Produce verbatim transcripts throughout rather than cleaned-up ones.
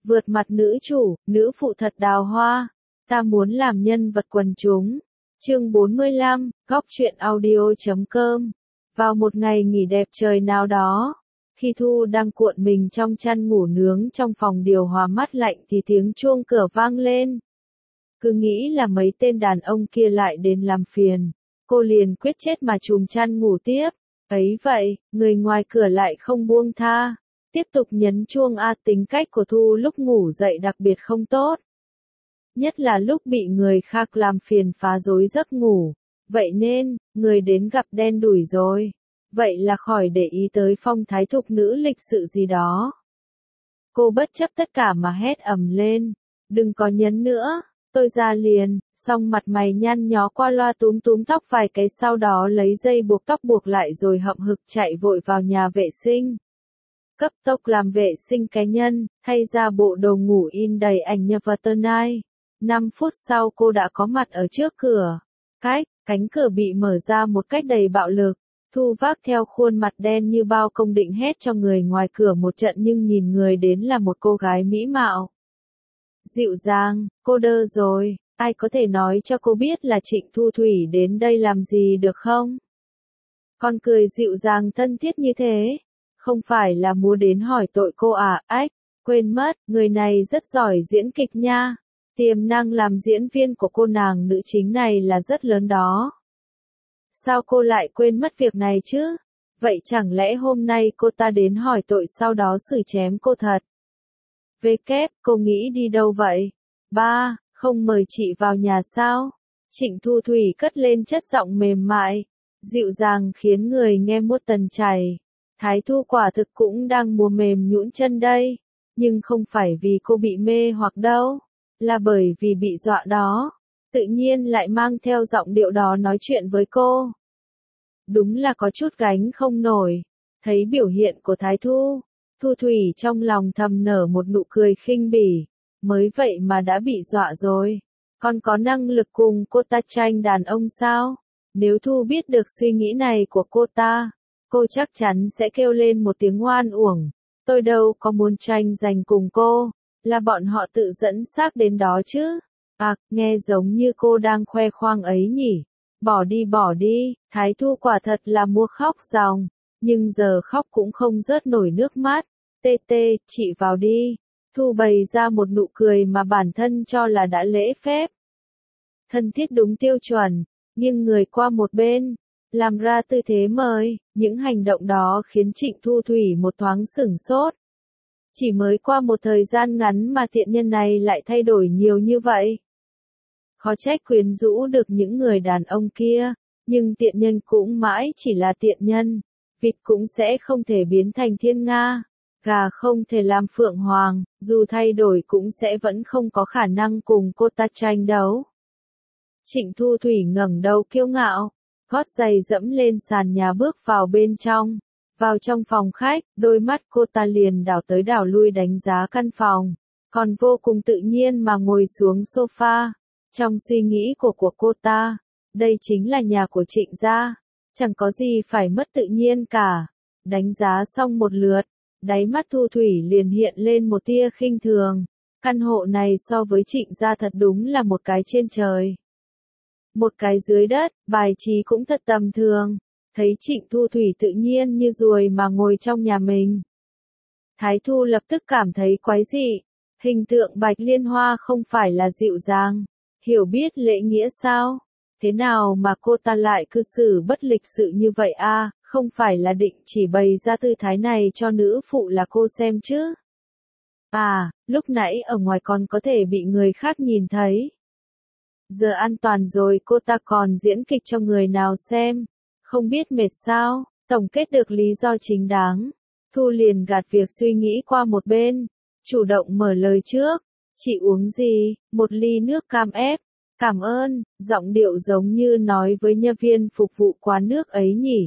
Vượt mặt nữ chủ, nữ phụ thật đào hoa. Ta muốn làm nhân vật quần chúng. Chương bốn mươi lăm, góc truyện audio chấm com. Vào một ngày nghỉ đẹp trời nào đó, khi Thu đang cuộn mình trong chăn ngủ nướng trong phòng điều hòa mát lạnh thì tiếng chuông cửa vang lên. Cứ nghĩ là mấy tên đàn ông kia lại đến làm phiền, cô liền quyết chết mà chùm chăn ngủ tiếp. Ấy vậy, người ngoài cửa lại không buông tha, tiếp tục nhấn chuông. A tính cách của Thu lúc ngủ dậy đặc biệt không tốt. Nhất là lúc bị người khác làm phiền phá rối giấc ngủ. Vậy nên, người đến gặp đen đủi rồi. Vậy là khỏi để ý tới phong thái thục nữ lịch sự gì đó. Cô bất chấp tất cả mà hét ầm lên. Đừng có nhấn nữa, tôi ra liền. Xong mặt mày nhăn nhó qua loa túm túm tóc vài cái, sau đó lấy dây buộc tóc buộc lại rồi hậm hực chạy vội vào nhà vệ sinh. Cấp tốc làm vệ sinh cá nhân, thay ra bộ đồ ngủ in đầy ảnh nhập vào tonight. năm phút sau cô đã có mặt ở trước cửa. Cách, cánh cửa bị mở ra một cách đầy bạo lực. Thu vác theo khuôn mặt đen như bao công định hét cho người ngoài cửa một trận, nhưng nhìn người đến là một cô gái mỹ mạo. Dịu dàng, cô đơ rồi, ai có thể nói cho cô biết là Trịnh Thu Thủy đến đây làm gì được không? Con cười dịu dàng thân thiết như thế, không phải là muốn đến hỏi tội cô à? Ách, quên mất, người này rất giỏi diễn kịch nha. Tiềm năng làm diễn viên của cô nàng nữ chính này là rất lớn đó. Sao cô lại quên mất việc này chứ? Vậy chẳng lẽ hôm nay cô ta đến hỏi tội sau đó xử chém cô thật? Về kép, cô nghĩ đi đâu vậy? Ba, không mời chị vào nhà sao? Trịnh Thu Thủy cất lên chất giọng mềm mại, dịu dàng khiến người nghe muốt tần chảy. Thái Thu quả thực cũng đang mùa mềm nhũn chân đây, nhưng không phải vì cô bị mê hoặc đâu, là bởi vì bị dọa đó. Tự nhiên lại mang theo giọng điệu đó nói chuyện với cô. Đúng là có chút gánh không nổi. Thấy biểu hiện của Thái Thu, Thu Thủy trong lòng thầm nở một nụ cười khinh bỉ. Mới vậy mà đã bị dọa rồi. Còn có năng lực cùng cô ta tranh đàn ông sao? Nếu Thu biết được suy nghĩ này của cô ta, cô chắc chắn sẽ kêu lên một tiếng oan uổng. Tôi đâu có muốn tranh giành cùng cô, là bọn họ tự dẫn xác đến đó chứ. À, nghe giống như cô đang khoe khoang ấy nhỉ. Bỏ đi bỏ đi, Thái Thu quả thật là mua khóc ròng, nhưng giờ khóc cũng không rớt nổi nước mắt. Tê tê, chị vào đi. Thu bày ra một nụ cười mà bản thân cho là đã lễ phép. Thân thiết đúng tiêu chuẩn, nhưng người qua một bên, làm ra tư thế mời. Những hành động đó khiến Trịnh Thu Thủy một thoáng sửng sốt. Chỉ mới qua một thời gian ngắn mà tiện nhân này lại thay đổi nhiều như vậy. Khó trách quyến rũ được những người đàn ông kia, nhưng tiện nhân cũng mãi chỉ là tiện nhân. Vịt cũng sẽ không thể biến thành thiên nga, gà không thể làm phượng hoàng, dù thay đổi cũng sẽ vẫn không có khả năng cùng cô ta tranh đấu. Trịnh Thu Thủy ngẩng đầu kiêu ngạo, gót giày dẫm lên sàn nhà bước vào bên trong. Vào trong phòng khách, đôi mắt cô ta liền đảo tới đảo lui đánh giá căn phòng, còn vô cùng tự nhiên mà ngồi xuống sofa. Trong suy nghĩ của của cô ta, đây chính là nhà của Trịnh gia, chẳng có gì phải mất tự nhiên cả. Đánh giá xong một lượt, đáy mắt Thu Thủy liền hiện lên một tia khinh thường. Căn hộ này so với Trịnh gia thật đúng là một cái trên trời, một cái dưới đất, bài trí cũng thật tầm thường. Thấy Trịnh Thu Thủy tự nhiên như ruồi mà ngồi trong nhà mình, Thái Thu lập tức cảm thấy quái dị. Hình tượng Bạch Liên Hoa không phải là dịu dàng, hiểu biết lễ nghĩa sao? Thế nào mà cô ta lại cư xử bất lịch sự như vậy a? Không phải là định chỉ bày ra tư thái này cho nữ phụ là cô xem chứ? À, lúc nãy ở ngoài còn có thể bị người khác nhìn thấy. Giờ an toàn rồi, cô ta còn diễn kịch cho người nào xem? Không biết mệt sao? Tổng kết được lý do chính đáng, Thu liền gạt việc suy nghĩ qua một bên, chủ động mở lời trước. Chị uống gì? Một ly nước cam ép. Cảm ơn, giọng điệu giống như nói với nhân viên phục vụ quán nước ấy nhỉ.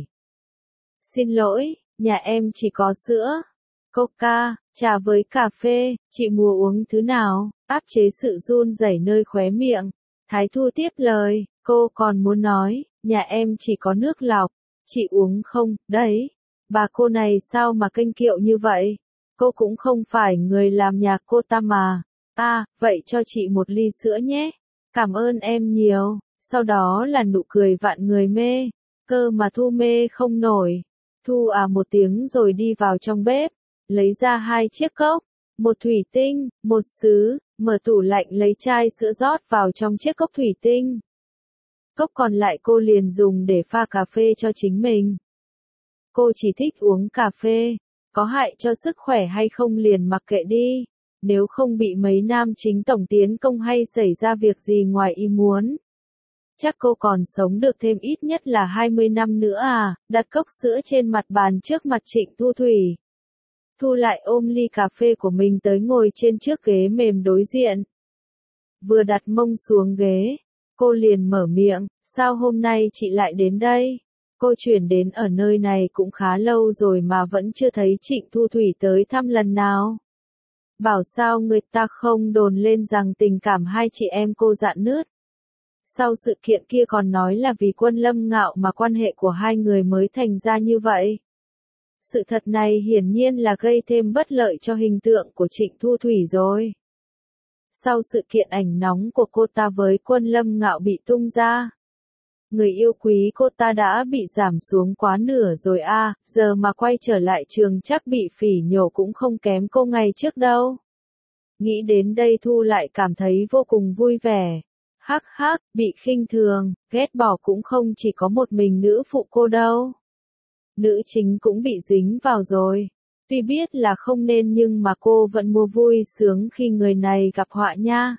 Xin lỗi, nhà em chỉ có sữa, coca, trà với cà phê, chị mua uống thứ nào? Áp chế sự run rẩy nơi khóe miệng, Thái Thu tiếp lời, cô còn muốn nói, nhà em chỉ có nước lọc, chị uống không? Đấy, bà cô này sao mà kênh kiệu như vậy? Cô cũng không phải người làm nhạc cô ta mà. À, vậy cho chị một ly sữa nhé. Cảm ơn em nhiều. Sau đó là nụ cười vạn người mê. Cơ mà Thu mê không nổi. Thu à một tiếng rồi đi vào trong bếp. Lấy ra hai chiếc cốc. Một thủy tinh, một sứ. Mở tủ lạnh lấy chai sữa rót vào trong chiếc cốc thủy tinh. Cốc còn lại cô liền dùng để pha cà phê cho chính mình. Cô chỉ thích uống cà phê. Có hại cho sức khỏe hay không liền mặc kệ đi. Nếu không bị mấy nam chính tổng tiến công hay xảy ra việc gì ngoài ý muốn. Chắc cô còn sống được thêm ít nhất là hai mươi năm nữa à, đặt cốc sữa trên mặt bàn trước mặt Trịnh Thu Thủy. Thu lại ôm ly cà phê của mình tới ngồi trên chiếc ghế mềm đối diện. Vừa đặt mông xuống ghế, cô liền mở miệng, sao hôm nay chị lại đến đây? Cô chuyển đến ở nơi này cũng khá lâu rồi mà vẫn chưa thấy Trịnh Thu Thủy tới thăm lần nào. Bảo sao người ta không đồn lên rằng tình cảm hai chị em cô rạn nứt. Sau sự kiện kia còn nói là vì Quân Lâm Ngạo mà quan hệ của hai người mới thành ra như vậy. Sự thật này hiển nhiên là gây thêm bất lợi cho hình tượng của Trịnh Thu Thủy rồi. Sau sự kiện ảnh nóng của cô ta với Quân Lâm Ngạo bị tung ra, người yêu quý cô ta đã bị giảm xuống quá nửa rồi a, à, giờ mà quay trở lại trường chắc bị phỉ nhổ cũng không kém cô ngày trước đâu. Nghĩ đến đây Thu lại cảm thấy vô cùng vui vẻ. Hắc hắc, bị khinh thường, ghét bỏ cũng không chỉ có một mình nữ phụ cô đâu. Nữ chính cũng bị dính vào rồi. Tuy biết là không nên nhưng mà cô vẫn mua vui sướng khi người này gặp họa nha.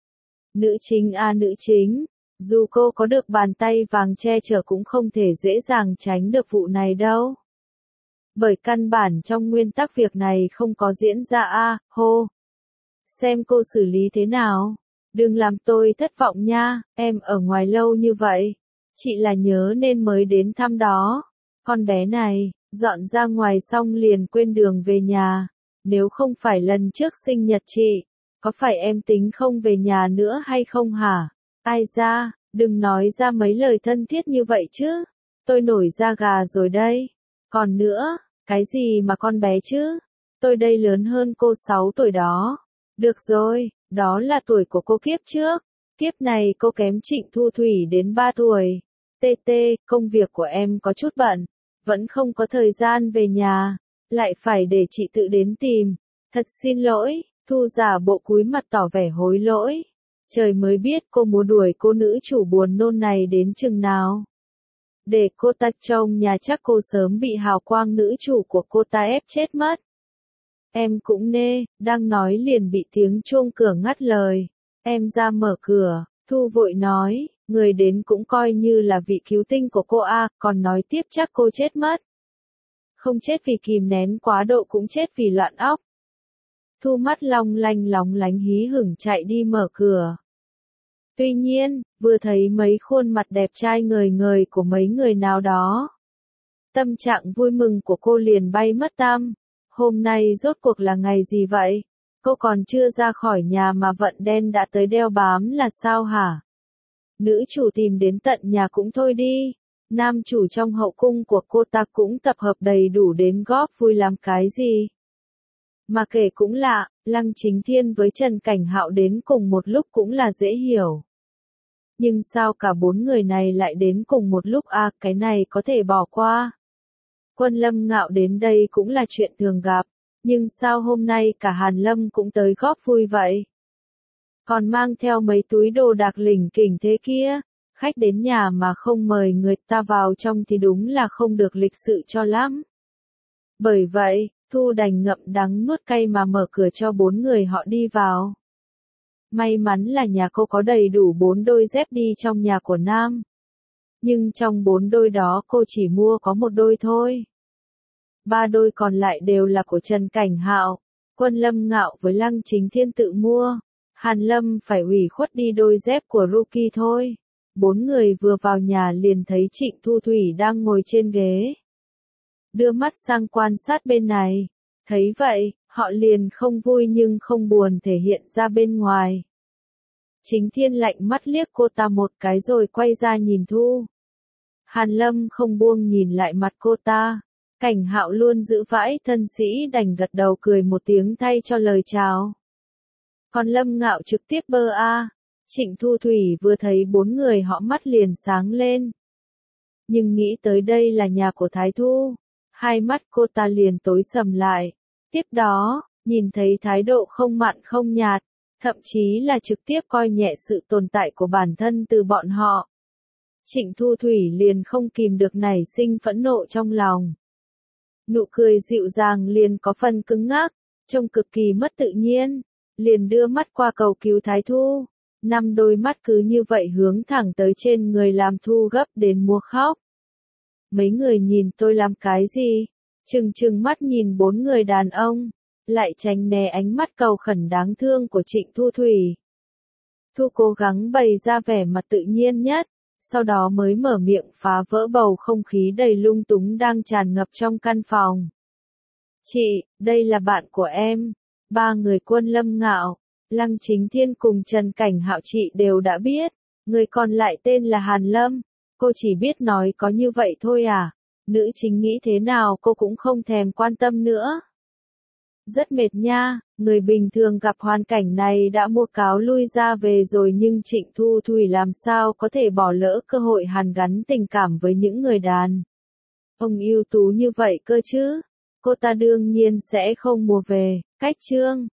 Nữ chính à nữ chính, dù cô có được bàn tay vàng che chở cũng không thể dễ dàng tránh được vụ này đâu. Bởi căn bản trong nguyên tắc việc này không có diễn ra a, à, hô. Xem cô xử lý thế nào. Đừng làm tôi thất vọng nha, em ở ngoài lâu như vậy. Chị là nhớ nên mới đến thăm đó. Con bé này, dọn ra ngoài xong liền quên đường về nhà. Nếu không phải lần trước sinh nhật chị, có phải em tính không về nhà nữa hay không hả? Ai ra, đừng nói ra mấy lời thân thiết như vậy chứ. Tôi nổi da gà rồi đây. Còn nữa, cái gì mà con bé chứ? Tôi đây lớn hơn cô sáu tuổi đó. Được rồi, đó là tuổi của cô kiếp trước. Kiếp này cô kém Trịnh Thu Thủy đến ba tuổi. tê tê, công việc của em có chút bận. Vẫn không có thời gian về nhà. Lại phải để chị tự đến tìm. Thật xin lỗi, Thu giả bộ cúi mặt tỏ vẻ hối lỗi. Trời mới biết cô muốn đuổi cô nữ chủ buồn nôn này đến chừng nào. Để cô ta trông nhà chắc cô sớm bị hào quang nữ chủ của cô ta ép chết mất. Em cũng nê, đang nói liền bị tiếng chuông cửa ngắt lời. Em ra mở cửa, Thu vội nói, người đến cũng coi như là vị cứu tinh của cô a, còn nói tiếp chắc cô chết mất. Không chết vì kìm nén quá độ cũng chết vì loạn óc. Thu mắt long lanh lóng lánh hí hửng chạy đi mở cửa. Tuy nhiên, vừa thấy mấy khuôn mặt đẹp trai ngời ngời của mấy người nào đó, tâm trạng vui mừng của cô liền bay mất tăm. Hôm nay rốt cuộc là ngày gì vậy? Cô còn chưa ra khỏi nhà mà vận đen đã tới đeo bám là sao hả? Nữ chủ tìm đến tận nhà cũng thôi đi. Nam chủ trong hậu cung của cô ta cũng tập hợp đầy đủ đến góp vui làm cái gì? Mà kể cũng lạ, Lăng Chính Thiên với Trần Cảnh Hạo đến cùng một lúc cũng là dễ hiểu. Nhưng sao cả bốn người này lại đến cùng một lúc à, cái này có thể bỏ qua. Quân Lâm Ngạo đến đây cũng là chuyện thường gặp, nhưng sao hôm nay cả Hàn Lâm cũng tới góp vui vậy? Còn mang theo mấy túi đồ đạc lỉnh kỉnh thế kia, khách đến nhà mà không mời người ta vào trong thì đúng là không được lịch sự cho lắm. Bởi vậy, Thu đành ngậm đắng nuốt cay mà mở cửa cho bốn người họ đi vào. May mắn là nhà cô có đầy đủ bốn đôi dép đi trong nhà của Nam. Nhưng trong bốn đôi đó cô chỉ mua có một đôi thôi. Ba đôi còn lại đều là của Trần Cảnh Hạo, Quân Lâm Ngạo với Lăng Chính Thiên tự mua. Hàn Lâm phải ủy khuất đi đôi dép của Ruki thôi. Bốn người vừa vào nhà liền thấy Trịnh Thu Thủy đang ngồi trên ghế. Đưa mắt sang quan sát bên này. Thấy vậy, họ liền không vui nhưng không buồn thể hiện ra bên ngoài. Chính Thiên lạnh mắt liếc cô ta một cái rồi quay ra nhìn Thu. Hàn Lâm không buông nhìn lại mặt cô ta. Cảnh Hạo luôn giữ vãi thân sĩ đành gật đầu cười một tiếng thay cho lời chào. Còn Lâm Ngạo trực tiếp bơ a. Trịnh Thu Thủy vừa thấy bốn người họ mắt liền sáng lên. Nhưng nghĩ tới đây là nhà của Thái Thu, hai mắt cô ta liền tối sầm lại. Tiếp đó, nhìn thấy thái độ không mặn không nhạt, thậm chí là trực tiếp coi nhẹ sự tồn tại của bản thân từ bọn họ. Trịnh Thu Thủy liền không kìm được nảy sinh phẫn nộ trong lòng. Nụ cười dịu dàng liền có phần cứng ngắc, trông cực kỳ mất tự nhiên, liền đưa mắt qua cầu cứu Thái Thu. Năm đôi mắt cứ như vậy hướng thẳng tới trên người làm Thu gấp đến mua khóc. Mấy người nhìn tôi làm cái gì? Trừng trừng mắt nhìn bốn người đàn ông, lại tránh né ánh mắt cầu khẩn đáng thương của Trịnh Thu Thủy. Thu cố gắng bày ra vẻ mặt tự nhiên nhất, sau đó mới mở miệng phá vỡ bầu không khí đầy lung túng đang tràn ngập trong căn phòng. Chị, đây là bạn của em. Ba người Quân Lâm Ngạo, Lăng Chính Thiên cùng Trần Cảnh Hạo chị đều đã biết. Người còn lại tên là Hàn Lâm. Cô chỉ biết nói có như vậy thôi à? Nữ chính nghĩ thế nào cô cũng không thèm quan tâm nữa. Rất mệt nha, người bình thường gặp hoàn cảnh này đã mua cáo lui ra về rồi, nhưng Trịnh Thu Thủy làm sao có thể bỏ lỡ cơ hội hàn gắn tình cảm với những người đàn ông ưu tú như vậy cơ chứ? Cô ta đương nhiên sẽ không mua về. Cách chương